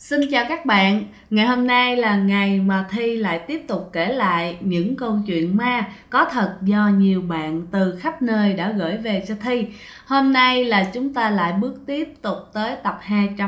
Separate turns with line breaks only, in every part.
Xin chào các bạn, ngày hôm nay là ngày mà Thi lại tiếp tục kể lại những câu chuyện ma có thật do nhiều bạn từ khắp nơi đã gửi về cho Thi. Hôm nay là chúng ta lại bước tiếp tục tới tập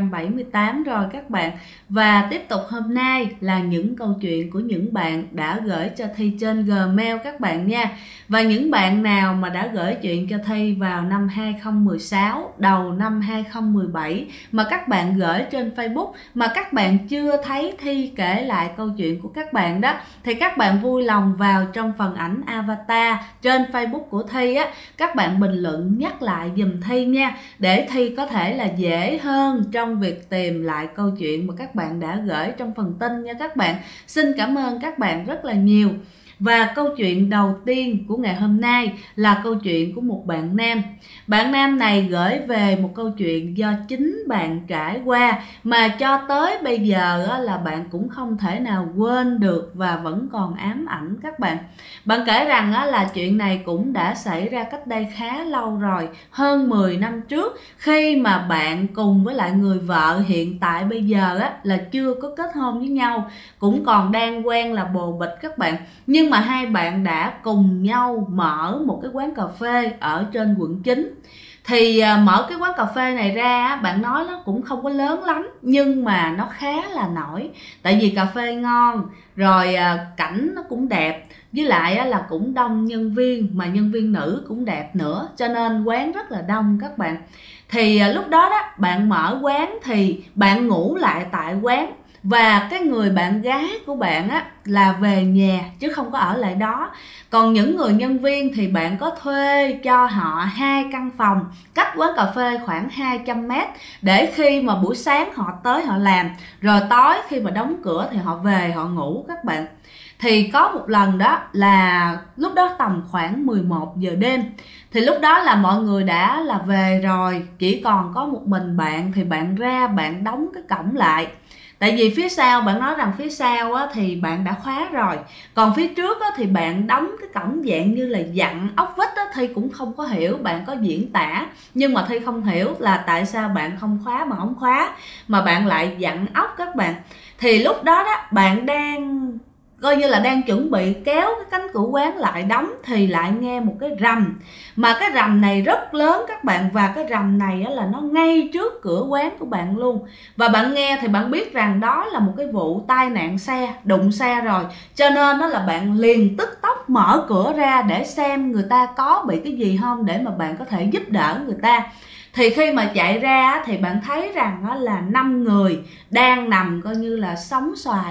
278 rồi các bạn. Và tiếp tục hôm nay là những câu chuyện của những bạn đã gửi cho Thi trên Gmail các bạn nha. Và những bạn nào mà đã gửi chuyện cho Thi vào năm 2016, đầu năm 2017 mà các bạn gửi trên Facebook mà các bạn chưa thấy Thi kể lại câu chuyện của các bạn đó, thì các bạn vui lòng vào trong phần ảnh avatar trên Facebook của Thi á, các bạn bình luận nhắc lại giùm Thi nha, để Thi có thể là dễ hơn trong việc tìm lại câu chuyện mà các bạn đã gửi trong phần tin nha các bạn. Xin cảm ơn các bạn rất là nhiều. Và câu chuyện đầu tiên của ngày hôm nay là câu chuyện của một bạn nam. Bạn nam này gửi về một câu chuyện do chính bạn trải qua mà cho tới bây giờ là bạn cũng không thể nào quên được và vẫn còn ám ảnh các bạn. Bạn kể rằng là chuyện này cũng đã xảy ra cách đây khá lâu rồi, hơn 10 năm trước, khi mà bạn cùng với lại người vợ hiện tại bây giờ là chưa có kết hôn với nhau, cũng còn đang quen là bồ bịch các bạn. Nhưng mà hai bạn đã cùng nhau mở một cái quán cà phê ở trên quận 9. Thì mở cái quán cà phê này ra, bạn nói nó cũng không có lớn lắm nhưng mà nó khá là nổi. Tại vì cà phê ngon, rồi cảnh nó cũng đẹp, với lại là cũng đông nhân viên, mà nhân viên nữ cũng đẹp nữa, cho nên quán rất là đông các bạn. Thì lúc đó bạn mở quán thì bạn ngủ lại tại quán, và cái người bạn gái của bạn là về nhà chứ không có ở lại đó. Còn những người nhân viên thì bạn có thuê cho họ 2 căn phòng cách quán cà phê khoảng 200 mét, để khi mà buổi sáng họ tới họ làm, rồi tối khi mà đóng cửa thì họ về họ ngủ các bạn. Thì có một lần đó là lúc đó tầm khoảng 11 giờ đêm, thì lúc đó là mọi người đã là về rồi, chỉ còn có một mình bạn, thì bạn ra bạn đóng cái cổng lại. Tại vì phía sau, bạn nói rằng phía sau thì bạn đã khóa rồi, còn phía trước thì bạn đóng cái cổng dạng như là dặn ốc vít Thi cũng không có hiểu, bạn có diễn tả nhưng mà Thi không hiểu là tại sao bạn không khóa mà không khóa, mà bạn lại dặn ốc các bạn. Thì lúc đó bạn đang coi như là đang chuẩn bị kéo cái cánh cửa quán lại đóng, thì lại nghe một cái rầm, mà cái rầm này rất lớn các bạn, và cái rầm này là nó ngay trước cửa quán của bạn luôn. Và bạn nghe thì bạn biết rằng đó là một cái vụ tai nạn xe, đụng xe rồi, cho nên là bạn liền tức tốc mở cửa ra để xem người ta có bị cái gì không, để mà bạn có thể giúp đỡ người ta. Thì khi mà chạy ra thì bạn thấy rằng là 5 người đang nằm coi như là sóng xoài.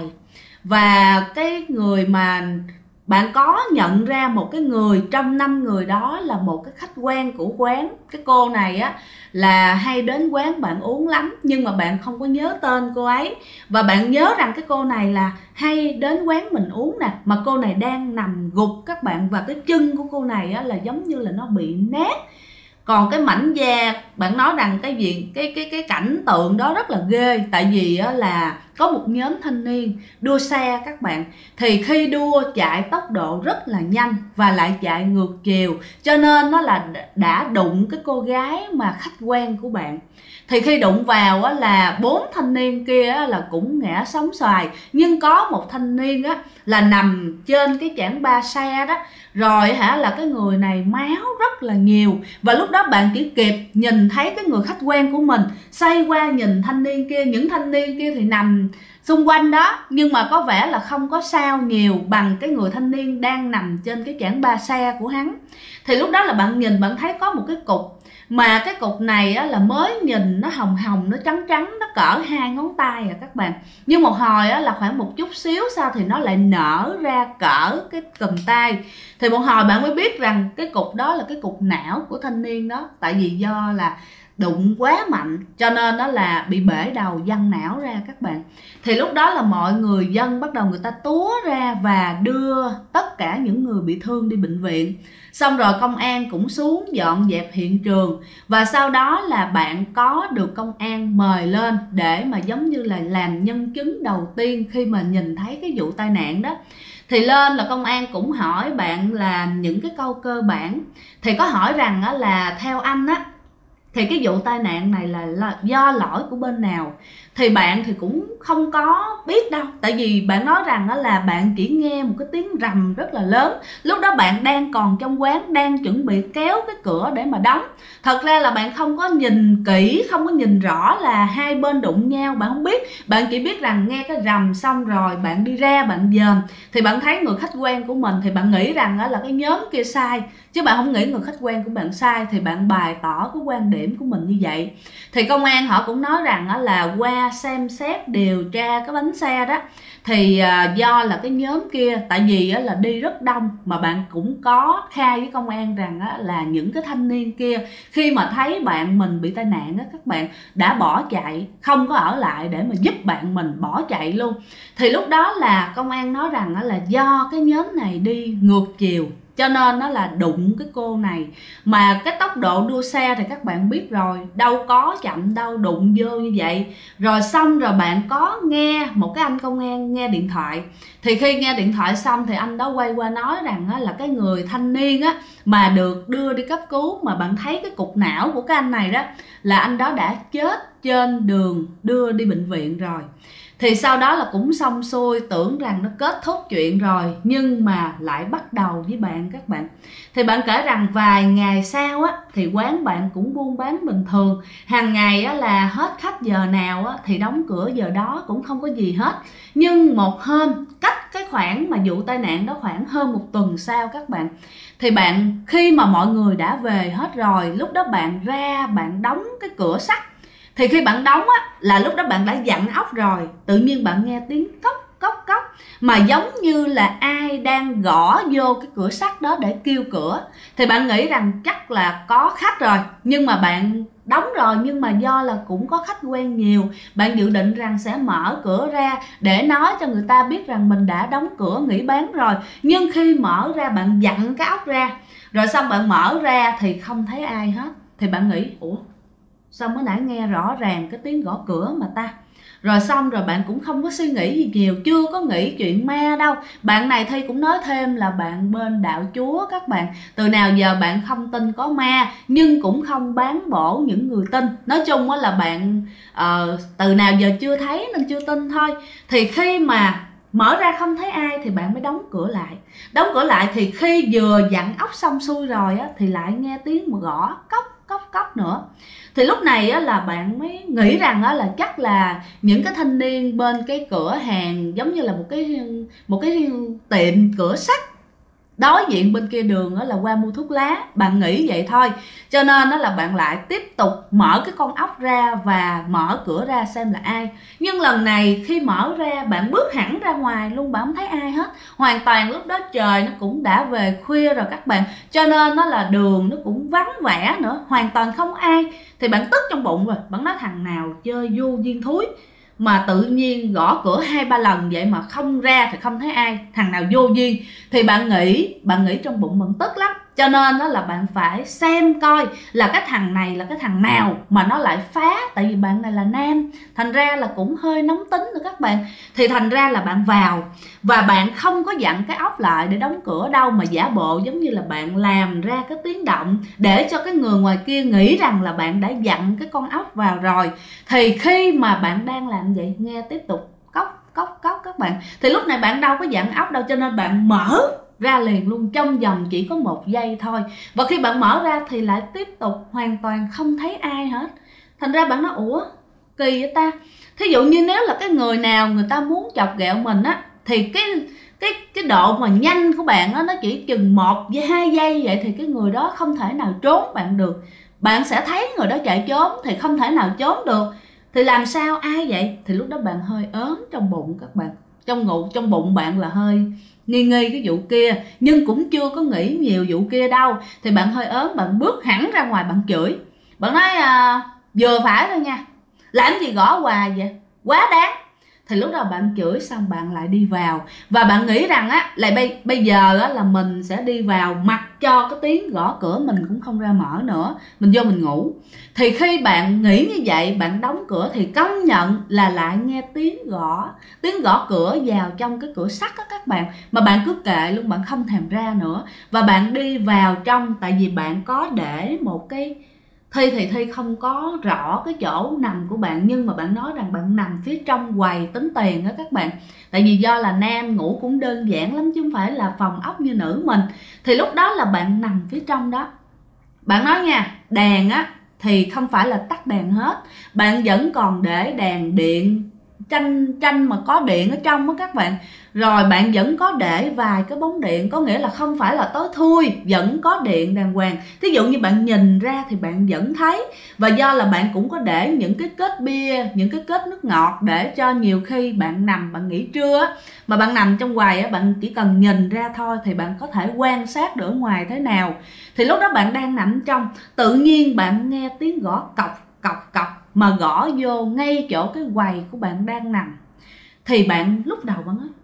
Và cái người mà bạn có nhận ra một cái người trong 5 người đó là một cái khách quen của quán. Cái cô này là hay đến quán bạn uống lắm, nhưng mà bạn không có nhớ tên cô ấy. Và bạn nhớ rằng cái cô này là hay đến quán mình uống nè, mà cô này đang nằm gục các bạn, và cái chân của cô này là giống như là nó bị nát. Còn cái mảnh da, bạn nói rằng cái cảnh tượng đó rất là ghê. Tại vì là có một nhóm thanh niên đua xe các bạn, thì khi đua chạy tốc độ rất là nhanh và lại chạy ngược chiều, cho nên nó là đã đụng cái cô gái mà khách quen của bạn. Thì khi đụng vào là 4 thanh niên kia là cũng ngã sóng xoài, nhưng có một thanh niên là nằm trên cái chảng ba xe đó, rồi là cái người này máu rất là nhiều. Và lúc đó bạn chỉ kịp nhìn thấy cái người khách quen của mình xoay qua nhìn thanh niên kia. Những thanh niên kia thì nằm xung quanh đó, nhưng mà có vẻ là không có sao nhiều bằng cái người thanh niên đang nằm trên cái chảng ba xe của hắn. Thì lúc đó là bạn nhìn, bạn thấy có một cái cục, mà cái cục này là mới nhìn nó hồng hồng, nó trắng trắng, nó cỡ 2 ngón tay các bạn. Nhưng một hồi là khoảng một chút xíu sau thì nó lại nở ra cỡ cái cùm tay. Thì một hồi bạn mới biết rằng cái cục đó là cái cục não của thanh niên đó. Tại vì do là đụng quá mạnh cho nên đó là bị bể đầu, văng não ra các bạn. Thì lúc đó là mọi người dân bắt đầu người ta túa ra và đưa tất cả những người bị thương đi bệnh viện. Xong rồi công an cũng xuống dọn dẹp hiện trường, và sau đó là bạn có được công an mời lên để mà giống như là làm nhân chứng đầu tiên khi mà nhìn thấy cái vụ tai nạn đó. Thì lên là công an cũng hỏi bạn là những cái câu cơ bản. Thì có hỏi rằng là theo anh Thì cái vụ tai nạn này là do lỗi của bên nào thì bạn thì cũng không có biết đâu. Tại vì bạn nói rằng đó là bạn chỉ nghe một cái tiếng rầm rất là lớn. Lúc đó bạn đang còn trong quán, đang chuẩn bị kéo cái cửa để mà đóng. Thật ra là bạn không có nhìn kỹ, không có nhìn rõ là hai bên đụng nhau, bạn không biết. Bạn chỉ biết rằng nghe cái rầm xong rồi bạn đi ra bạn dòm thì bạn thấy người khách quen của mình thì bạn nghĩ rằng đó là cái nhóm kia sai, chứ bạn không nghĩ người khách quen của bạn sai, thì bạn bày tỏ cái quan điểm của mình như vậy. Thì công an họ cũng nói rằng là qua xem xét điều tra cái bánh xe đó thì do là cái nhóm kia, tại vì là đi rất đông, mà bạn cũng có khai với công an rằng là những cái thanh niên kia khi mà thấy bạn mình bị tai nạn các bạn đã bỏ chạy, không có ở lại để mà giúp bạn mình, bỏ chạy luôn. Thì lúc đó là công an nói rằng là do cái nhóm này đi ngược chiều cho nên nó là đụng cái cô này. Mà cái tốc độ đua xe thì các bạn biết rồi, đâu có chậm đâu, đụng vô như vậy. Rồi xong rồi bạn có nghe một cái anh công an nghe điện thoại. Thì khi nghe điện thoại xong thì anh đó quay qua nói rằng là cái người thanh niên mà được đưa đi cấp cứu, mà bạn thấy cái cục não của cái anh này đó là anh đó đã chết trên đường đưa đi bệnh viện rồi. Thì sau đó là cũng xong xuôi, tưởng rằng nó kết thúc chuyện rồi, nhưng mà lại bắt đầu với bạn các bạn. Thì bạn kể rằng vài ngày sau thì quán bạn cũng buôn bán bình thường, hàng ngày là hết khách giờ nào thì đóng cửa giờ đó, cũng không có gì hết. Nhưng một hôm, cách cái khoảng mà vụ tai nạn đó khoảng hơn một tuần sau các bạn, thì bạn khi mà mọi người đã về hết rồi, lúc đó bạn ra bạn đóng cái cửa sắt. Thì khi bạn đóng là lúc đó bạn đã dặn ốc rồi, tự nhiên bạn nghe tiếng cốc cốc cốc, mà giống như là ai đang gõ vô cái cửa sắt đó để kêu cửa. Thì bạn nghĩ rằng chắc là có khách rồi, nhưng mà bạn đóng rồi, nhưng mà do là cũng có khách quen nhiều, bạn dự định rằng sẽ mở cửa ra để nói cho người ta biết rằng mình đã đóng cửa nghỉ bán rồi. Nhưng khi mở ra bạn dặn cái ốc ra, rồi xong bạn mở ra thì không thấy ai hết. Thì bạn nghĩ ủa sao mới nãy nghe rõ ràng cái tiếng gõ cửa mà ta. Rồi xong rồi bạn cũng không có suy nghĩ gì nhiều, chưa có nghĩ chuyện ma đâu. Bạn này Thi cũng nói thêm là bạn bên đạo Chúa các bạn. Từ nào giờ bạn không tin có ma, nhưng cũng không bán bổ những người tin. Nói chung là bạn từ nào giờ chưa thấy nên chưa tin thôi. Thì khi mà mở ra không thấy ai thì bạn mới đóng cửa lại. Đóng cửa lại thì khi vừa dặn ốc xong xuôi rồi thì lại nghe tiếng mà gõ cốc cốc cốc nữa. Thì lúc này là bạn mới nghĩ rằng là chắc là những cái thanh niên bên cái cửa hàng, giống như là một cái tiệm cửa sắt đối diện bên kia đường là qua mua thuốc lá. Bạn nghĩ vậy thôi, cho nên là bạn lại tiếp tục mở cái con ốc ra và mở cửa ra xem là ai. Nhưng lần này khi mở ra, bạn bước hẳn ra ngoài luôn, bạn không thấy ai hết. Hoàn toàn lúc đó trời nó cũng đã về khuya rồi các bạn, cho nên nó là đường nó cũng vắng vẻ nữa, hoàn toàn không ai. Thì bạn tức trong bụng rồi, bạn nói thằng nào chơi vô duyên thúi mà tự nhiên gõ cửa 2-3 lần vậy mà không ra thì không thấy ai, thằng nào vô duyên. Thì bạn nghĩ trong bụng bạn tức lắm, cho nên là bạn phải xem coi là cái thằng này là cái thằng nào mà nó lại phá. Tại vì bạn này là nam, thành ra là cũng hơi nóng tính nữa các bạn. Thì thành ra là bạn vào và bạn không có dặn cái ốc lại để đóng cửa đâu, mà giả bộ giống như là bạn làm ra cái tiếng động để cho cái người ngoài kia nghĩ rằng là bạn đã dặn cái con ốc vào rồi. Thì khi mà bạn đang làm vậy, nghe tiếp tục cốc cốc cốc các bạn, thì lúc này bạn đâu có dặn ốc đâu, cho nên bạn mở ra liền luôn trong vòng chỉ có 1 giây thôi. Và khi bạn mở ra thì lại tiếp tục hoàn toàn không thấy ai hết. Thành ra bạn nói ủa kỳ vậy ta. Thí dụ như nếu là cái người nào người ta muốn chọc ghẹo mình thì cái độ mà nhanh của bạn nó chỉ chừng 1-2 giây vậy, thì cái người đó không thể nào trốn bạn được. Bạn sẽ thấy người đó chạy trốn thì không thể nào trốn được. Thì làm sao ai vậy? Thì lúc đó bạn hơi ớn trong bụng các bạn. Trong bụng bạn là hơi nghi cái vụ kia, nhưng cũng chưa có nghĩ nhiều vụ kia đâu. Thì bạn hơi ớn, bạn bước hẳn ra ngoài bạn chửi. Bạn nói vừa phải thôi nha, làm gì gõ hoài vậy, quá đáng. Thì lúc đó bạn chửi xong bạn lại đi vào. Và bạn nghĩ rằng là bây giờ là mình sẽ đi vào mặc cho cái tiếng gõ cửa mình cũng không ra mở nữa, mình vô mình ngủ. Thì khi bạn nghĩ như vậy, bạn đóng cửa thì công nhận là lại nghe tiếng gõ cửa vào trong cái cửa sắt các bạn. Mà bạn cứ kệ luôn, bạn không thèm ra nữa. Và bạn đi vào trong, tại vì bạn có để một cái Thi Thi không có rõ cái chỗ nằm của bạn, nhưng mà bạn nói rằng bạn nằm phía trong quầy tính tiền đó các bạn. Tại vì do là nam ngủ cũng đơn giản lắm chứ không phải là phòng ốc như nữ mình. Thì lúc đó là bạn nằm phía trong đó. Bạn nói nha, đèn á thì không phải là tắt đèn hết, bạn vẫn còn để đèn điện tranh mà có điện ở trong á các bạn. Rồi bạn vẫn có để vài cái bóng điện, có nghĩa là không phải là tối thui, vẫn có điện đàng hoàng. Thí dụ như bạn nhìn ra thì bạn vẫn thấy. Và do là bạn cũng có để những cái kết bia, những cái kết nước ngọt, để cho nhiều khi bạn nằm bạn nghỉ trưa mà bạn nằm trong quầy á, bạn chỉ cần nhìn ra thôi thì bạn có thể quan sát được ở ngoài thế nào. Thì lúc đó bạn đang nằm trong, tự nhiên bạn nghe tiếng gõ cọc cọc cọc mà gõ vô ngay chỗ cái quầy của bạn đang nằm. Thì bạn lúc đầu bạn nói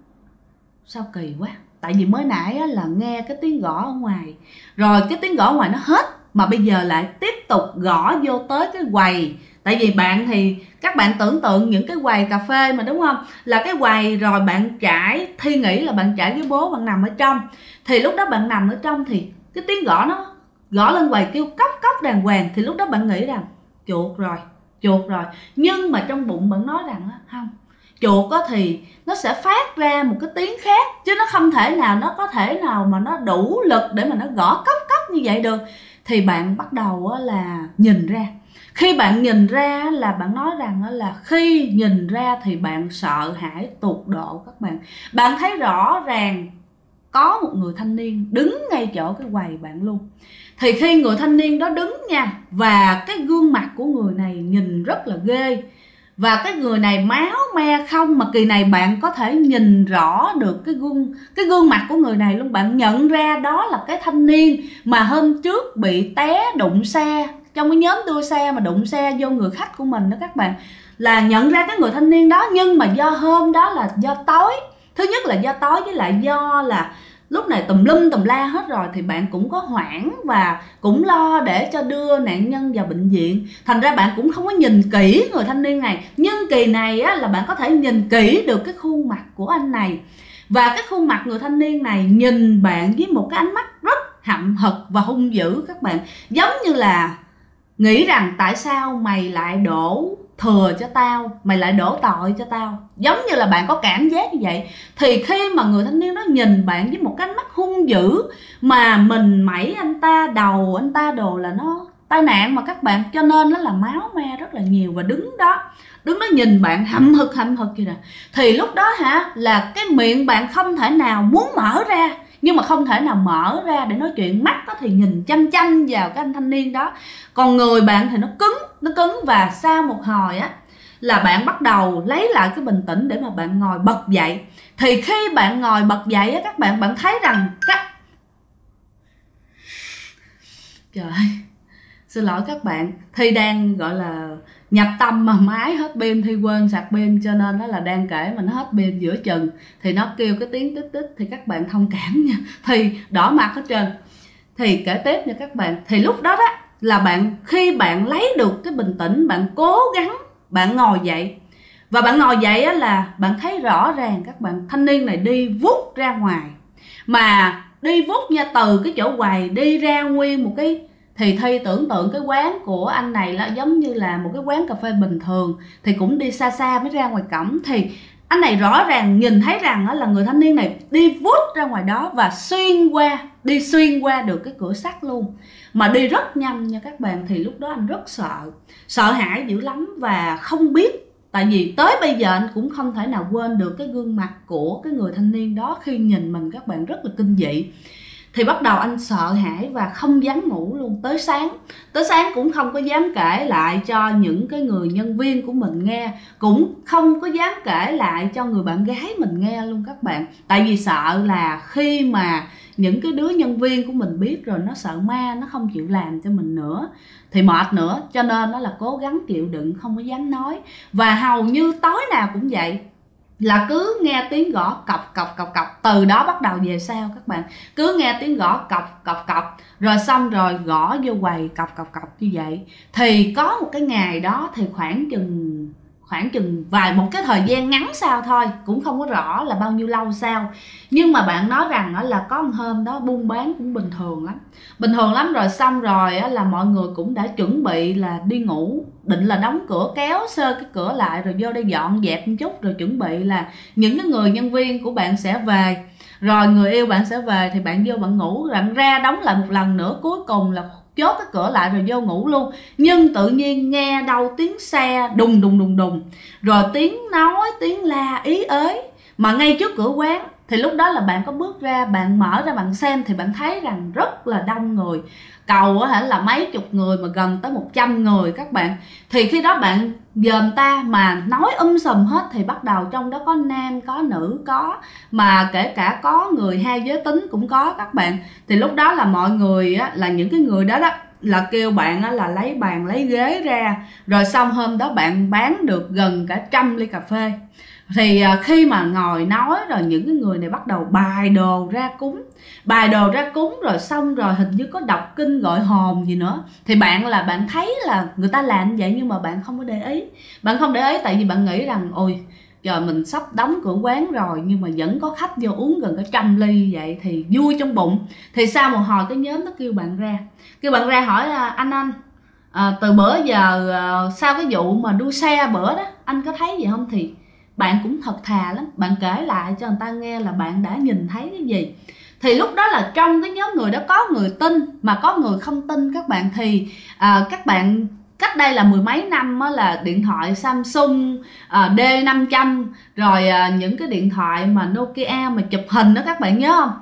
sao kỳ quá, tại vì mới nãy là nghe cái tiếng gõ ở ngoài, rồi cái tiếng gõ ở ngoài nó hết, mà bây giờ lại tiếp tục gõ vô tới cái quầy. Tại vì bạn thì các bạn tưởng tượng những cái quầy cà phê mà đúng không, là cái quầy rồi bạn trải, Thi nghĩ là bạn trải cái bố bạn nằm ở trong. Thì lúc đó bạn nằm ở trong thì cái tiếng gõ nó gõ lên quầy kêu cốc cốc đàng hoàng. Thì lúc đó bạn nghĩ rằng chuột rồi. Nhưng mà trong bụng bạn nói rằng không, chuột thì nó sẽ phát ra một cái tiếng khác, chứ nó không thể nào, nó có thể nào mà nó đủ lực để mà nó gõ cốc cốc như vậy được. Thì bạn bắt đầu là nhìn ra. Khi bạn nhìn ra là bạn nói rằng là khi nhìn ra thì bạn sợ hãi tột độ các bạn. Bạn thấy rõ ràng có một người thanh niên đứng ngay chỗ cái quầy bạn luôn. Thì khi người thanh niên đó đứng nha, và cái gương mặt của người này nhìn rất là ghê, và cái người này máu me không, mà kỳ này bạn có thể nhìn rõ được cái gương mặt của người này luôn. Bạn nhận ra đó là cái thanh niên mà hôm trước bị té đụng xe, trong cái nhóm đua xe mà đụng xe vô người khách của mình đó các bạn. Là nhận ra cái người thanh niên đó, nhưng mà do hôm đó là do tối. Thứ nhất là do tối, với lại do là lúc này tùm lum tùm la hết rồi, thì bạn cũng có hoảng và cũng lo để cho đưa nạn nhân vào bệnh viện. Thành ra bạn cũng không có nhìn kỹ người thanh niên này. Nhưng kỳ này là bạn có thể nhìn kỹ được cái khuôn mặt của anh này. Và cái khuôn mặt người thanh niên này nhìn bạn với một cái ánh mắt rất hậm hực và hung dữ các bạn. Giống như là nghĩ rằng tại sao mày lại đổ thừa cho tao, mày lại đổ tội cho tao. Giống như là bạn có cảm giác như vậy. Thì khi mà người thanh niên đó nhìn bạn với một cái ánh mắt hung dữ, mà mình mẩy anh ta, đầu anh ta đồ là nó tai nạn mà các bạn, cho nên nó là máu me rất là nhiều. Và đứng đó nhìn bạn hậm hực vậy nè. Thì lúc đó là cái miệng bạn không thể nào muốn mở ra, nhưng mà không thể nào mở ra để nói chuyện. Mắt thì nhìn chăm vào cái anh thanh niên đó, còn người bạn thì nó cứng. Và sau một hồi là bạn bắt đầu lấy lại cái bình tĩnh để mà bạn ngồi bật dậy. Thì khi bạn ngồi bật dậy các bạn thấy rằng trời ơi, xin lỗi các bạn, Thi đang gọi là nhập tâm mà máy hết pin, Thi quên sạc pin, cho nên nó là đang kể mà nó hết pin giữa chừng, thì nó kêu cái tiếng tích tích, thì các bạn thông cảm nha. Thì đỏ mặt hết trơn. Thì kể tiếp nha các bạn. Thì lúc đó là khi bạn lấy được cái bình tĩnh, bạn cố gắng bạn ngồi dậy. Và bạn ngồi dậy là bạn thấy rõ ràng các bạn, thanh niên này đi vút ra ngoài, mà đi vút nha, từ cái chỗ quầy đi ra nguyên một cái. Thì Thi tưởng tượng cái quán của anh này là giống như là một cái quán cà phê bình thường, thì cũng đi xa mới ra ngoài cổng. Thì anh này rõ ràng nhìn thấy rằng là người thanh niên này đi vút ra ngoài đó và đi xuyên qua được cái cửa sắt luôn, mà đi rất nhanh nha các bạn. Thì lúc đó anh rất sợ hãi dữ lắm, và không biết, tại vì tới bây giờ anh cũng không thể nào quên được cái gương mặt của cái người thanh niên đó khi nhìn mình các bạn, rất là kinh dị. Thì bắt đầu anh sợ hãi và không dám ngủ luôn, tới sáng cũng không có dám kể lại cho những cái người nhân viên của mình nghe, cũng không có dám kể lại cho người bạn gái mình nghe luôn các bạn. Tại vì sợ là khi mà những cái đứa nhân viên của mình biết rồi, nó sợ ma, nó không chịu làm cho mình nữa, thì mệt nữa, cho nên nó là cố gắng chịu đựng, không có dám nói. Và hầu như tối nào cũng vậy, là cứ nghe tiếng gõ cọc, từ đó bắt đầu về sau các bạn, cứ nghe tiếng gõ cọc, rồi xong rồi gõ vô quầy cọc như vậy. Thì có một cái ngày đó thì khoảng chừng khoảng chừng một cái thời gian ngắn sau thôi, cũng không có rõ là bao nhiêu lâu sau. Nhưng mà bạn nói rằng là có một hôm đó buôn bán cũng bình thường lắm rồi, xong rồi là mọi người cũng đã chuẩn bị là đi ngủ, định là đóng cửa, kéo sơ cái cửa lại rồi vô đây dọn dẹp một chút, rồi chuẩn bị là những cái người nhân viên của bạn sẽ về, rồi người yêu bạn sẽ về, thì bạn vô bạn ngủ, bạn ra đóng lại một lần nữa, cuối cùng là chốt cái cửa lại rồi vô ngủ luôn. Nhưng tự nhiên nghe đâu tiếng xe đùng đùng đùng đùng, rồi tiếng nói, tiếng la ý ới mà ngay trước cửa quán. Thì lúc đó là bạn có bước ra, bạn mở ra bạn xem thì bạn thấy rằng rất là đông người, cầu là mấy chục người mà gần tới 100 người các bạn. Thì khi đó bạn dòm ta mà nói sùm hết, thì bắt đầu trong đó có nam có nữ, có mà kể cả có người hai giới tính cũng có các bạn. Thì lúc đó là mọi người là những cái người đó là kêu bạn là lấy bàn lấy ghế ra, rồi xong hôm đó bạn bán được gần cả 100 ly cà phê. Thì khi mà ngồi nói rồi những cái người này bắt đầu bài đồ ra cúng rồi xong rồi hình như có đọc kinh gọi hồn gì nữa. Thì bạn thấy là người ta làm vậy, nhưng mà bạn không có để ý. Tại vì bạn nghĩ rằng ôi trời, mình sắp đóng cửa quán rồi nhưng mà vẫn có khách vô uống gần cả 100 ly vậy thì vui trong bụng. Thì sau một hồi cái nhóm nó kêu bạn ra hỏi anh từ bữa giờ sau cái vụ mà đua xe bữa đó anh có thấy gì không. Thì bạn cũng thật thà lắm, bạn kể lại cho người ta nghe là bạn đã nhìn thấy cái gì. Thì lúc đó là trong cái nhóm người đó có người tin mà có người không tin các bạn. Thì các bạn cách đây là mười mấy năm là điện thoại Samsung D500, rồi những cái điện thoại mà Nokia mà chụp hình đó các bạn nhớ không,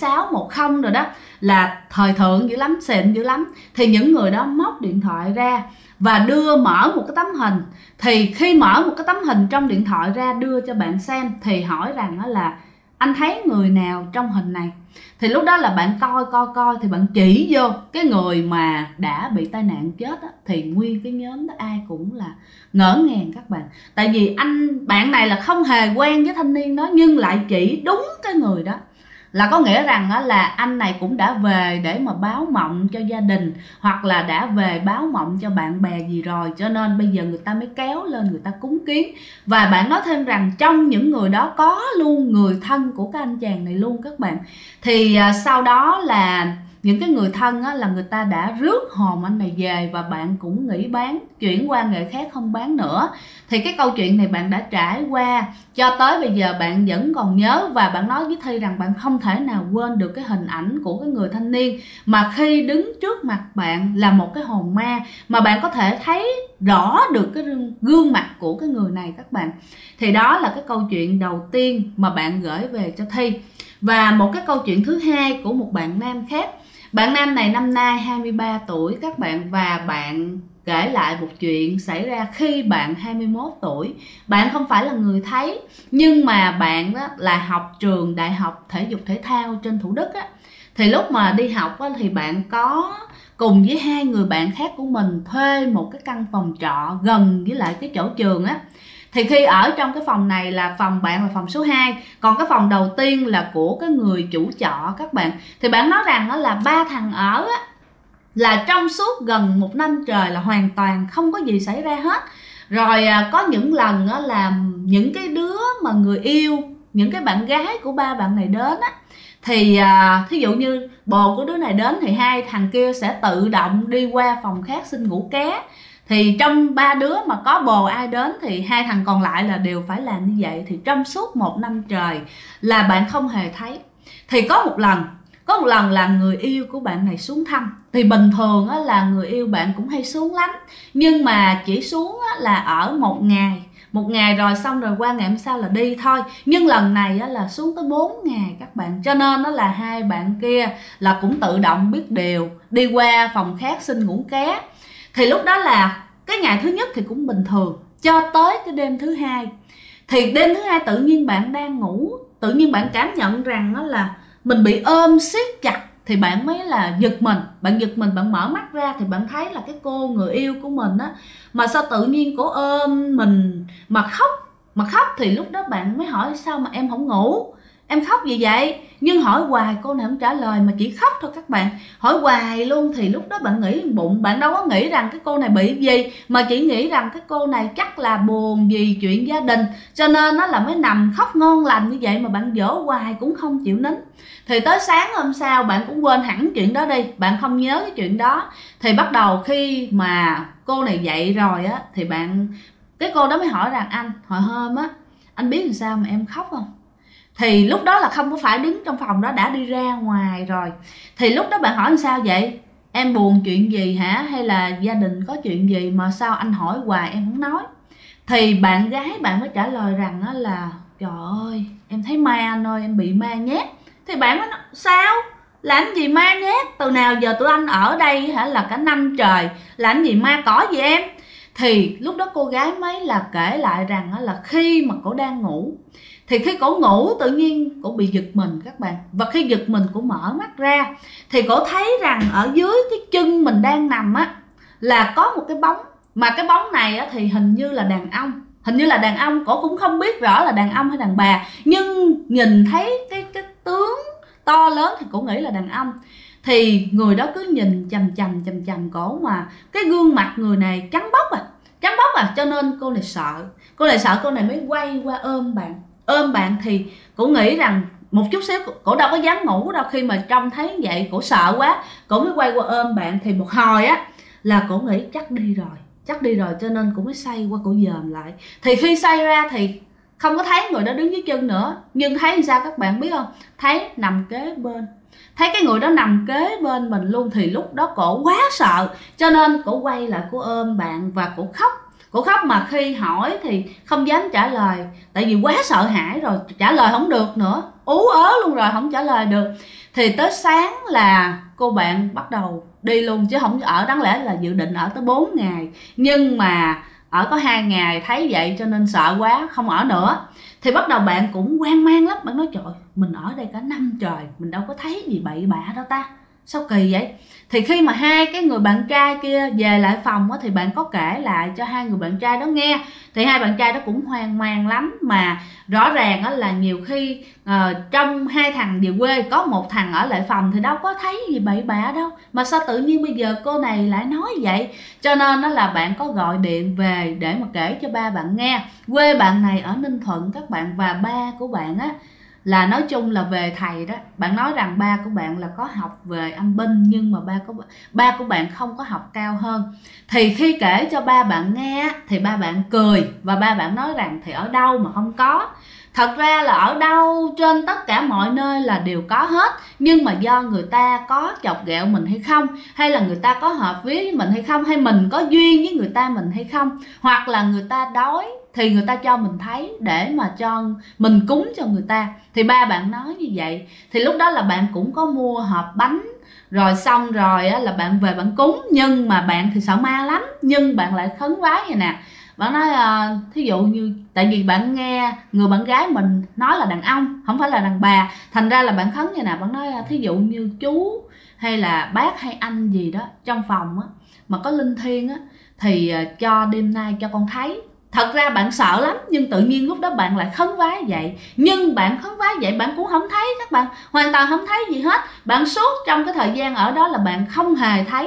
7610 rồi đó, là thời thượng dữ lắm, xịn dữ lắm. Thì những người đó móc điện thoại ra và mở một cái tấm hình. Thì khi mở một cái tấm hình trong điện thoại ra đưa cho bạn xem, thì hỏi rằng là anh thấy người nào trong hình này. Thì lúc đó là bạn coi thì bạn chỉ vô cái người mà đã bị tai nạn chết á. Thì nguyên cái nhóm đó ai cũng là ngỡ ngàng các bạn. Tại vì bạn này là không hề quen với thanh niên đó, nhưng lại chỉ đúng cái người đó, là có nghĩa rằng là anh này cũng đã về để mà báo mộng cho gia đình, hoặc là đã về báo mộng cho bạn bè gì rồi, cho nên bây giờ người ta mới kéo lên người ta cúng kiến. Và bạn nói thêm rằng trong những người đó có luôn người thân của cái anh chàng này luôn các bạn. Thì sau đó là những cái người thân là người ta đã rước hồn anh này về, và bạn cũng nghĩ bán, chuyển qua nghề khác không bán nữa. Thì cái câu chuyện này bạn đã trải qua cho tới bây giờ bạn vẫn còn nhớ, và bạn nói với Thi rằng bạn không thể nào quên được cái hình ảnh của cái người thanh niên mà khi đứng trước mặt bạn là một cái hồn ma, mà bạn có thể thấy rõ được cái gương mặt của cái người này các bạn. Thì đó là cái câu chuyện đầu tiên mà bạn gửi về cho Thi. Và một cái câu chuyện thứ hai của một bạn nam khác. Bạn nam này năm nay 23 tuổi các bạn, và bạn kể lại một chuyện xảy ra khi bạn 21 tuổi. Bạn không phải là người thấy, nhưng mà bạn là học trường Đại học Thể dục Thể thao trên Thủ Đức á. Thì lúc mà đi học thì bạn có cùng với hai người bạn khác của mình thuê một cái căn phòng trọ gần với lại cái chỗ trường á. Thì khi ở trong cái phòng này là phòng bạn là phòng số 2, còn cái phòng đầu tiên là của cái người chủ trọ các bạn. Thì bạn nói rằng là 3 thằng ở là trong suốt gần 1 năm trời là hoàn toàn không có gì xảy ra hết. Rồi có những lần là những cái đứa mà người yêu, những cái bạn gái của ba bạn này đến á, thì thí dụ như bồ của đứa này đến thì hai thằng kia sẽ tự động đi qua phòng khác xin ngủ ké. Thì trong 3 đứa mà có bồ ai đến thì hai thằng còn lại là đều phải làm như vậy. Thì trong suốt 1 năm trời là bạn không hề thấy. Thì có một lần là người yêu của bạn này xuống thăm. Thì bình thường là người yêu bạn cũng hay xuống lắm, nhưng mà chỉ xuống là ở một ngày rồi xong rồi qua ngày hôm sau là đi thôi. Nhưng lần này là xuống tới 4 ngày các bạn, cho nên là hai bạn kia là cũng tự động biết điều, đi qua phòng khác xin ngủ ké. Thì lúc đó là cái ngày thứ nhất thì cũng bình thường, cho tới cái đêm thứ hai. Thì đêm thứ hai tự nhiên bạn đang ngủ, tự nhiên bạn cảm nhận rằng là mình bị ôm siết chặt. Thì bạn mới là giật mình, bạn mở mắt ra thì bạn thấy là cái cô người yêu của mình á, mà sao tự nhiên cổ ôm mình mà khóc. Thì lúc đó bạn mới hỏi sao mà em không ngủ. em khóc gì vậy? Nhưng hỏi hoài cô này không trả lời mà chỉ khóc thôi các bạn. Hỏi hoài luôn thì lúc đó bạn nghĩ bụng, bạn đâu có nghĩ rằng cái cô này bị gì, mà chỉ nghĩ rằng cái cô này chắc là buồn vì chuyện gia đình, cho nên nó là mới nằm khóc ngon lành như vậy, mà bạn dỗ hoài cũng không chịu nín. Thì tới sáng hôm sau bạn cũng quên hẳn chuyện đó đi, bạn không nhớ cái chuyện đó. Thì bắt đầu khi mà cô này dậy rồi á, thì cái cô đó mới hỏi rằng anh, hồi hôm á anh biết làm sao mà em khóc không? Thì lúc đó là không có phải đứng trong phòng đó, đã đi ra ngoài rồi. Thì lúc đó bạn hỏi làm sao vậy? Em buồn chuyện gì hả? Hay là gia đình có chuyện gì mà sao anh hỏi hoài em không nói? Thì bạn gái bạn mới trả lời rằng á là trời ơi em thấy ma anh ơi, em bị ma nhát. Thì bạn mới nói sao? Làm gì ma nhát? Từ nào giờ tụi anh ở đây hả là cả năm trời, làm gì ma cỏ gì em? Thì lúc đó cô gái mới là kể lại rằng á là khi mà cổ đang ngủ, thì khi cổ ngủ tự nhiên cổ bị giật mình các bạn. Và khi giật mình cổ mở mắt ra thì cổ thấy rằng ở dưới cái chân mình đang nằm á là có một cái bóng. Mà cái bóng này á thì hình như là đàn ông. Hình như là đàn ông, cổ cũng không biết rõ là đàn ông hay đàn bà, nhưng nhìn thấy cái tướng to lớn thì cổ nghĩ là đàn ông. Thì người đó cứ nhìn chằm chằm cổ, mà cái gương mặt người này trắng bóc cho nên cô này sợ. Cô này mới quay qua ôm bạn. Thì cổ nghĩ rằng một chút xíu, cổ đâu có dám ngủ đâu, khi mà trông thấy vậy cổ sợ quá, cổ mới quay qua ôm bạn. Thì một hồi á là cổ nghĩ chắc đi rồi, cho nên cổ mới xoay qua cổ dòm lại. Thì khi xoay ra thì không có thấy người đó đứng dưới chân nữa, nhưng thấy làm sao các bạn biết không? Thấy nằm kế bên, thấy cái người đó nằm kế bên mình luôn. Thì lúc đó cổ quá sợ, cho nên cổ quay lại cổ ôm bạn và cổ khóc. Mà khi hỏi thì không dám trả lời, tại vì quá sợ hãi rồi, trả lời không được nữa, ú ớ luôn rồi, không trả lời được. Thì tới sáng là cô bạn bắt đầu đi luôn, chứ không ở. Đáng lẽ là dự định ở tới 4 ngày, nhưng mà ở có 2 ngày thấy vậy cho nên sợ quá không ở nữa. Thì bắt đầu bạn cũng hoang mang lắm, bạn nói trời, mình ở đây cả năm trời mình đâu có thấy gì bậy bạ đâu ta, sao kỳ vậy? Thì khi mà hai cái người bạn trai kia về lại phòng á, thì bạn có kể lại cho hai người bạn trai đó nghe. Thì hai bạn trai đó cũng hoang mang lắm, mà rõ ràng á là nhiều khi trong hai thằng về quê có một thằng ở lại phòng thì đâu có thấy gì bậy bạ đâu, mà sao tự nhiên bây giờ cô này lại nói vậy? Cho nên đó là bạn có gọi điện về để mà kể cho ba bạn nghe. Quê bạn này ở Ninh Thuận các bạn, và ba của bạn á là nói chung là về thầy đó. Bạn nói rằng ba của bạn là có học về âm binh, nhưng mà ba của bạn không có học cao hơn. Thì khi kể cho ba bạn nghe thì ba bạn cười, và ba bạn nói rằng thì ở đâu mà không có. Thật ra là ở đâu trên tất cả mọi nơi là đều có hết, nhưng mà do người ta có chọc ghẹo mình hay không, hay là người ta có hợp vía với mình hay không, hay mình có duyên với người ta mình hay không, hoặc là người ta đói thì người ta cho mình thấy để mà cho mình cúng cho người ta. Thì ba bạn nói như vậy. Thì lúc đó là bạn cũng có mua hộp bánh, rồi xong rồi á, là bạn về bạn cúng. Nhưng mà bạn thì sợ ma lắm, nhưng bạn lại khấn vái vậy nè. Bạn nói thí dụ như tại vì bạn nghe người bạn gái mình nói là đàn ông không phải là đàn bà, thành ra là bạn khấn vậy nè. Bạn nói thí dụ như chú hay là bác hay anh gì đó trong phòng á mà có linh thiêng á, thì cho đêm nay cho con thấy. Thật ra bạn sợ lắm, nhưng tự nhiên lúc đó bạn lại khấn vái vậy. Nhưng bạn khấn vái vậy bạn cũng không thấy các bạn, hoàn toàn không thấy gì hết. Bạn suốt trong cái thời gian ở đó là bạn không hề thấy.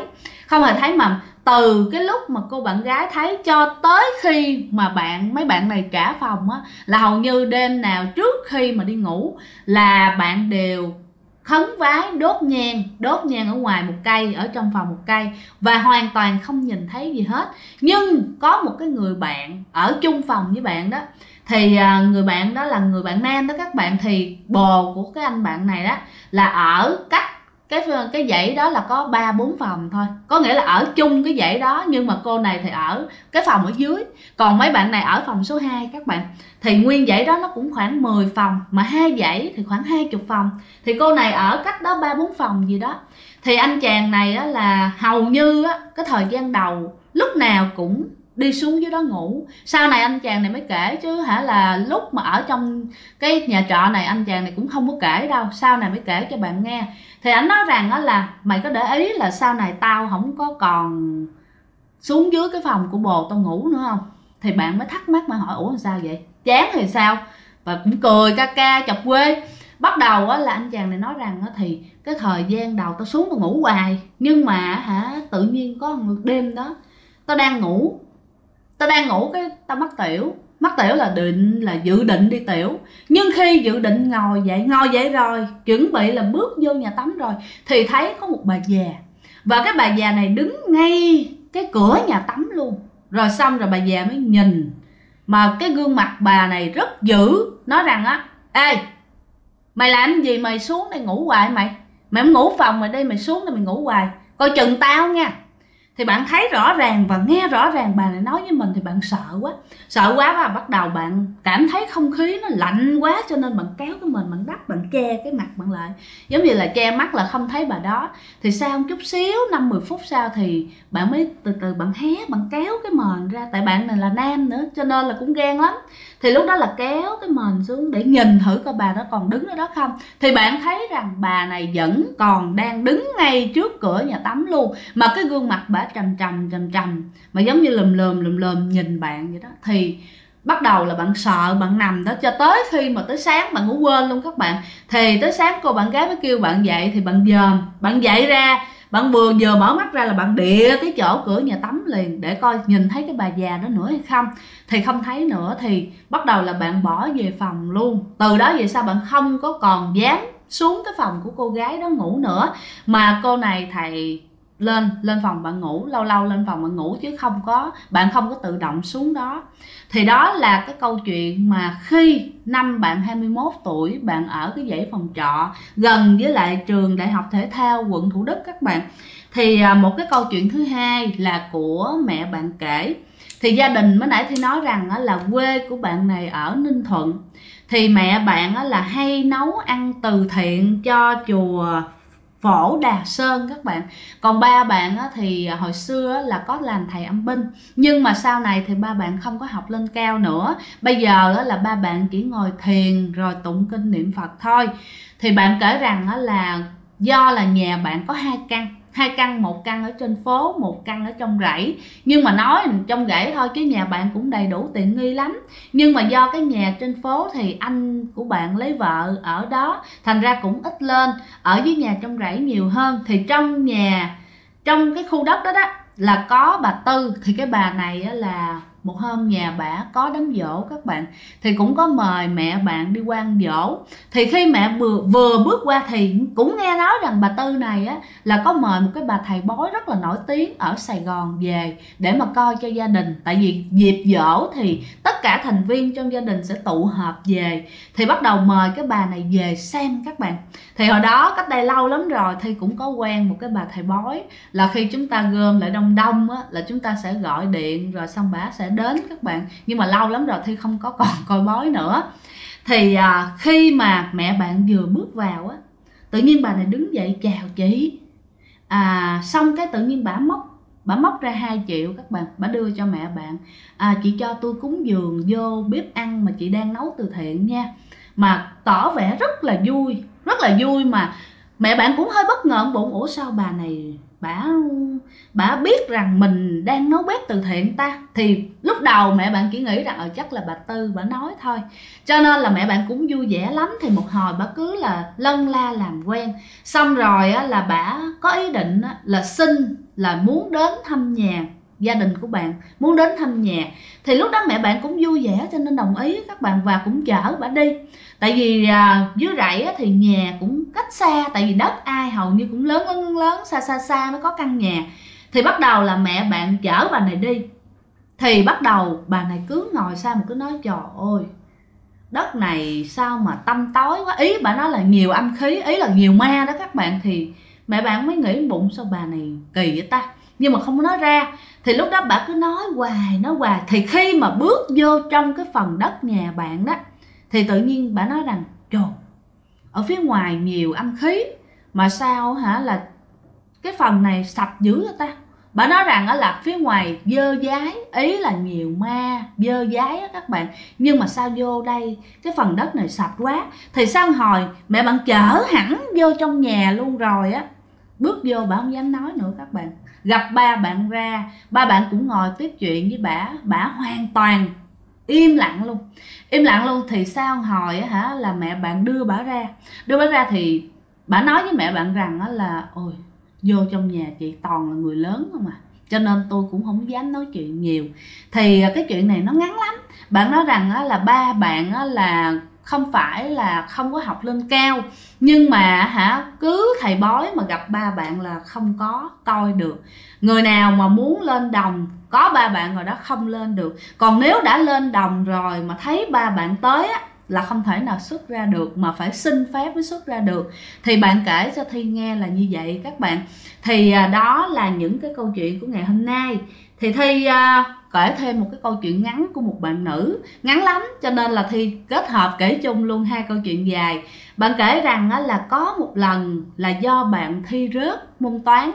Mà từ cái lúc mà cô bạn gái thấy cho tới khi mà mấy bạn này trả phòng á, là hầu như đêm nào trước khi mà đi ngủ là bạn đều khấn vái đốt nhang ở ngoài một cây, ở trong phòng một cây, và hoàn toàn không nhìn thấy gì hết. Nhưng có một cái người bạn ở chung phòng với bạn đó, thì người bạn đó là người bạn nam đó các bạn. Thì bồ của cái anh bạn này đó là ở cách cái dãy đó là có 3-4 phòng thôi, có nghĩa là ở chung cái dãy đó, nhưng mà cô này thì ở cái phòng ở dưới, còn mấy bạn này ở phòng số 2 các bạn. Thì nguyên dãy đó nó cũng khoảng 10 phòng, mà hai dãy thì khoảng 20 phòng, thì cô này ở cách đó 3-4 phòng gì đó. Thì anh chàng này á, là hầu như á, cái thời gian đầu lúc nào cũng đi xuống dưới đó ngủ. Sau này anh chàng này mới kể chứ là lúc mà ở trong cái nhà trọ này anh chàng này cũng không có kể đâu, sau này mới kể cho bạn nghe. Thì anh nói rằng đó là mày có để ý là sau này tao không có còn xuống dưới cái phòng của bồ tao ngủ nữa không? Thì bạn mới thắc mắc mà hỏi ủa sao vậy, chán thì sao? Và cũng cười ca ca chọc quê. Bắt đầu á là anh chàng này nói rằng á, thì cái thời gian đầu tao xuống tao ngủ hoài, nhưng mà tự nhiên có một đêm đó tao đang ngủ cái tao mắc tiểu. Mắc tiểu là dự định đi tiểu, nhưng khi dự định ngồi dậy rồi chuẩn bị là bước vô nhà tắm rồi, thì thấy có một bà già, và cái bà già này đứng ngay cái cửa nhà tắm luôn. Rồi xong rồi bà già mới nhìn, mà cái gương mặt bà này rất dữ, nói rằng á: ê, mày làm gì mày xuống đây ngủ hoài, mày không ngủ phòng mày đi, mày xuống đây mày ngủ hoài, coi chừng tao nha. Thì bạn thấy rõ ràng và nghe rõ ràng bà này nói với mình, thì bạn sợ quá và bắt đầu bạn cảm thấy không khí nó lạnh quá, cho nên bạn kéo cái mình, bạn đắp, bạn che cái mặt bạn lại, giống như là che mắt là không thấy bà đó. Thì sau một chút xíu 5-10 phút sau thì bạn mới từ từ bạn bạn kéo cái mền ra, tại bạn này là nam nữa cho nên là cũng ghen lắm. Thì lúc đó là kéo cái mền xuống để nhìn thử coi bà đó còn đứng ở đó không. Thì bạn thấy rằng bà này vẫn còn đang đứng ngay trước cửa nhà tắm luôn, mà cái gương mặt bà trầm mà giống như lùm nhìn bạn vậy đó. Thì bắt đầu là bạn sợ, bạn nằm đó cho tới khi mà tới sáng bạn ngủ quên luôn các bạn. Thì tới sáng cô bạn gái mới kêu bạn dậy, thì bạn dậy ra, bạn vừa mở mắt ra là bạn địa cái chỗ cửa nhà tắm liền để coi nhìn thấy cái bà già đó nữa hay không. Thì không thấy nữa, thì bắt đầu là bạn bỏ về phòng luôn. Từ đó về sau bạn không có còn dám xuống cái phòng của cô gái đó ngủ nữa, mà cô này thầy lên phòng bạn ngủ, lâu lâu lên phòng bạn ngủ, chứ bạn không có tự động xuống đó. Thì đó là cái câu chuyện mà khi năm bạn 21 tuổi, bạn ở cái dãy phòng trọ gần với lại trường Đại học Thể thao quận Thủ Đức các bạn. Thì một cái câu chuyện thứ hai là của mẹ bạn kể. Thì gia đình mới nãy thì nói rằng là quê của bạn này ở Ninh Thuận. Thì mẹ bạn là hay nấu ăn từ thiện cho chùa Phổ Đà Sơn các bạn. Còn ba bạn thì hồi xưa là có làm thầy âm binh, nhưng mà sau này thì ba bạn không có học lên cao nữa. Bây giờ là ba bạn chỉ ngồi thiền rồi tụng kinh niệm Phật thôi. Thì bạn kể rằng là do là nhà bạn có hai căn, một căn ở trên phố, một căn ở trong rẫy. Nhưng mà nói trong rẫy thôi chứ nhà bạn cũng đầy đủ tiện nghi lắm. Nhưng mà do cái nhà trên phố thì anh của bạn lấy vợ ở đó, thành ra cũng ít lên, ở với nhà trong rẫy nhiều hơn. Thì trong cái khu đất đó là có bà Tư. Thì cái bà này là một hôm nhà bả có đám giỗ các bạn, thì cũng có mời mẹ bạn đi quan giỗ. Thì khi mẹ vừa bước qua thì cũng nghe nói rằng bà Tư này là có mời một cái bà thầy bói rất là nổi tiếng ở Sài Gòn về để mà coi cho gia đình. Tại vì dịp giỗ thì tất cả thành viên trong gia đình sẽ tụ họp về, thì bắt đầu mời cái bà này về xem các bạn. Thì hồi đó cách đây lâu lắm rồi thì cũng có quen một cái bà thầy bói, là khi chúng ta gom lại đông là chúng ta sẽ gọi điện rồi xong bà sẽ đến các bạn. Nhưng mà lâu lắm rồi thì không có còn coi bói nữa. Thì khi mà mẹ bạn vừa bước vào tự nhiên bà này đứng dậy chào chị. Xong cái tự nhiên bà móc ra 2 triệu các bạn, bà đưa cho mẹ bạn. Chị cho tôi cúng dường vô bếp ăn mà chị đang nấu từ thiện nha. Mà tỏ vẻ rất là vui, mà mẹ bạn cũng hơi bất ngờ bụng, ủa sao bà này bà biết rằng mình đang nấu bếp từ thiện ta. Thì lúc đầu mẹ bạn chỉ nghĩ rằng chắc là bà Tư bà nói thôi, cho nên là mẹ bạn cũng vui vẻ lắm. Thì một hồi bà cứ là lân la làm quen, xong rồi là bà có ý định là là muốn đến thăm nhà gia đình của bạn, muốn đến thăm nhà. Thì lúc đó mẹ bạn cũng vui vẻ cho nên đồng ý các bạn, và cũng chở bà đi. Tại vì dưới rẫy thì nhà cũng cách xa, tại vì đất ai hầu như cũng lớn, xa mới có căn nhà. Thì bắt đầu là mẹ bạn chở bà này đi. Thì bắt đầu bà này cứ ngồi xa mà cứ nói trời ơi, đất này sao mà tăm tối quá. Ý bà nói là nhiều âm khí, ý là nhiều ma đó các bạn. Thì mẹ bạn mới nghĩ bụng sao bà này kỳ vậy ta, nhưng mà không có nói ra. Thì lúc đó bà cứ nói hoài. Thì khi mà bước vô trong cái phần đất nhà bạn đó, thì tự nhiên bà nói rằng trời, ở phía ngoài nhiều âm khí mà sao là cái phần này sạch dữ vậy ta. Bà nói rằng là phía ngoài dơ dái, ý là nhiều ma dơ dái các bạn. Nhưng mà sao vô đây cái phần đất này sạch quá. Thì sau hồi mẹ bạn chở hẳn vô trong nhà luôn rồi bước vô bà không dám nói nữa các bạn. Gặp ba bạn ra, ba bạn cũng ngồi tiếp chuyện với bà hoàn toàn im lặng luôn. Im lặng luôn. Thì sau hồi á hả, là mẹ bạn đưa bà ra thì bà nói với mẹ bạn rằng á là ôi, vô trong nhà chị toàn là người lớn không à, cho nên tôi cũng không dám nói chuyện nhiều. Thì cái chuyện này nó ngắn lắm. Bạn nói rằng á là ba bạn á là không phải là không có học lên cao, nhưng mà hả, cứ thầy bói mà gặp ba bạn là không có coi được. Người nào mà muốn lên đồng có ba bạn rồi đó không lên được. Còn nếu đã lên đồng rồi mà thấy ba bạn tới á là không thể nào xuất ra được, mà phải xin phép mới xuất ra được. Thì bạn kể cho Thi nghe là như vậy các bạn. Thì đó là những cái câu chuyện của ngày hôm nay. Thì Thi kể thêm một cái câu chuyện ngắn của một bạn nữ, ngắn lắm cho nên là Thi kết hợp kể chung luôn hai câu chuyện dài. Bạn kể rằng là có một lần là do bạn thi rớt môn toán,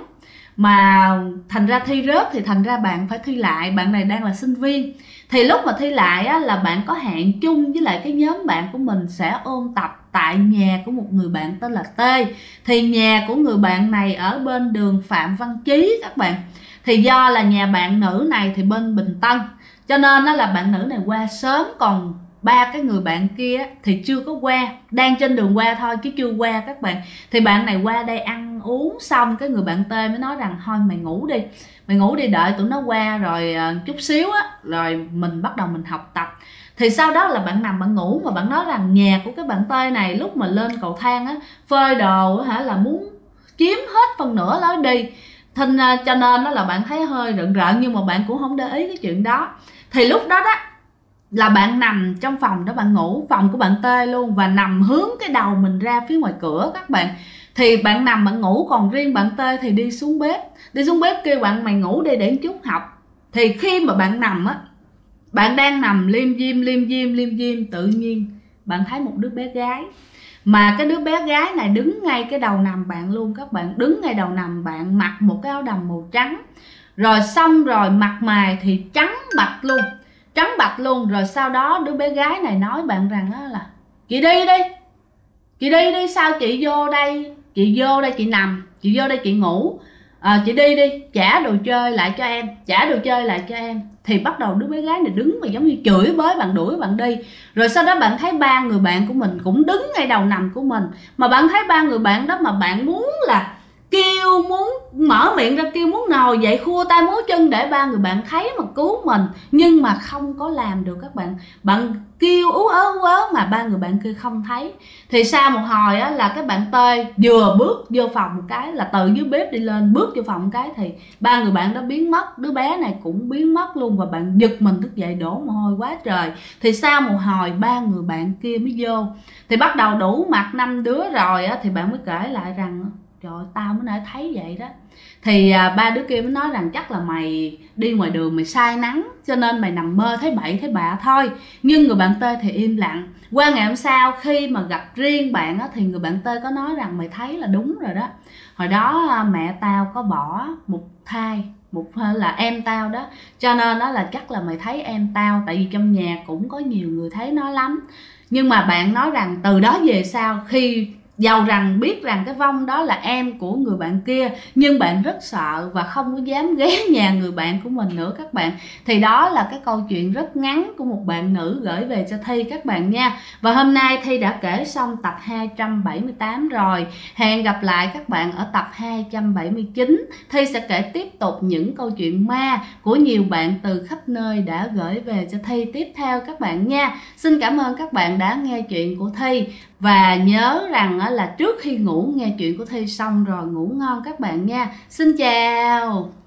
mà thành ra thi rớt thì thành ra bạn phải thi lại. Bạn này đang là sinh viên, thì lúc mà thi lại á, là bạn có hẹn chung với lại cái nhóm bạn của mình sẽ ôn tập tại nhà của một người bạn tên là T. Thì nhà của người bạn này ở bên đường Phạm Văn Chí các bạn. Thì do là nhà bạn nữ này thì bên Bình Tân, cho nên là bạn nữ này qua sớm, còn ba cái người bạn kia thì chưa có qua, đang trên đường qua thôi chứ chưa qua các bạn. Thì bạn này qua đây ăn uống xong, cái người bạn T mới nói rằng thôi mày ngủ đi đợi tụi nó qua rồi chút xíu á rồi mình bắt đầu mình học tập. Thì sau đó là bạn nằm bạn ngủ, mà bạn nói rằng nhà của cái bạn T này lúc mà lên cầu thang á phơi đồ hả là muốn chiếm hết phần nửa lối đi. Cho nên đó là bạn thấy hơi rợn rợn, nhưng mà bạn cũng không để ý cái chuyện đó. Thì lúc đó đó là bạn nằm trong phòng đó, bạn ngủ phòng của bạn T luôn, và nằm hướng cái đầu mình ra phía ngoài cửa các bạn. Thì bạn nằm bạn ngủ, còn riêng bạn T thì đi xuống bếp kêu bạn mày ngủ đi để chút học. Thì khi mà bạn nằm á, bạn đang nằm liêm diêm, tự nhiên bạn thấy một đứa bé gái, mà cái đứa bé gái này đứng ngay cái đầu nằm bạn luôn các bạn. Đứng ngay đầu nằm bạn, mặc một cái áo đầm màu trắng, rồi xong rồi mặt mày thì trắng bạch luôn. Rồi sau đó đứa bé gái này nói bạn rằng á là chị đi đi, sao chị vô đây chị nằm, chị vô đây chị ngủ, chị đi trả đồ chơi lại cho em. Thì bắt đầu đứa bé gái này đứng mà giống như chửi bới bạn, đuổi bạn đi. Rồi sau đó bạn thấy ba người bạn của mình cũng đứng ngay đầu nằm của mình, mà bạn thấy ba người bạn đó mà bạn muốn là kêu, muốn mở miệng ra kêu, muốn ngồi dậy khua tay múa chân để ba người bạn thấy mà cứu mình, nhưng mà không có làm được các bạn. Bạn kêu ú ớ mà ba người bạn kia không thấy. Thì sau một hồi á là cái bạn T vừa bước vô phòng một cái, là từ dưới bếp đi lên bước vô phòng một cái thì ba người bạn đó biến mất, đứa bé này cũng biến mất luôn. Và bạn giật mình thức dậy đổ mồ hôi quá trời. Thì sau một hồi ba người bạn kia mới vô, thì bắt đầu đủ mặt 5 đứa rồi á, thì bạn mới kể lại rằng trời ơi, tao mới nãy thấy vậy đó. Thì ba đứa kia mới nói rằng chắc là mày đi ngoài đường mày say nắng, cho nên mày nằm mơ thấy bậy thấy bạ thôi. Nhưng người bạn T thì im lặng. Qua ngày hôm sau khi mà gặp riêng bạn á, thì người bạn T có nói rằng mày thấy là đúng rồi đó. Hồi đó mẹ tao có bỏ một thai, là em tao đó, cho nên đó là chắc là mày thấy em tao. Tại vì trong nhà cũng có nhiều người thấy nó lắm. Nhưng mà bạn nói rằng từ đó về sau, khi dầu rằng biết rằng cái vong đó là em của người bạn kia, nhưng bạn rất sợ và không có dám ghé nhà người bạn của mình nữa các bạn. Thì đó là cái câu chuyện rất ngắn của một bạn nữ gửi về cho Thi các bạn nha. Và hôm nay Thi đã kể xong tập 278 rồi. Hẹn gặp lại các bạn ở tập 279. Thi sẽ kể tiếp tục những câu chuyện ma của nhiều bạn từ khắp nơi đã gửi về cho Thi tiếp theo các bạn nha. Xin cảm ơn các bạn đã nghe chuyện của Thi. Và nhớ rằng là trước khi ngủ nghe chuyện của Thi xong rồi ngủ ngon các bạn nha. Xin chào.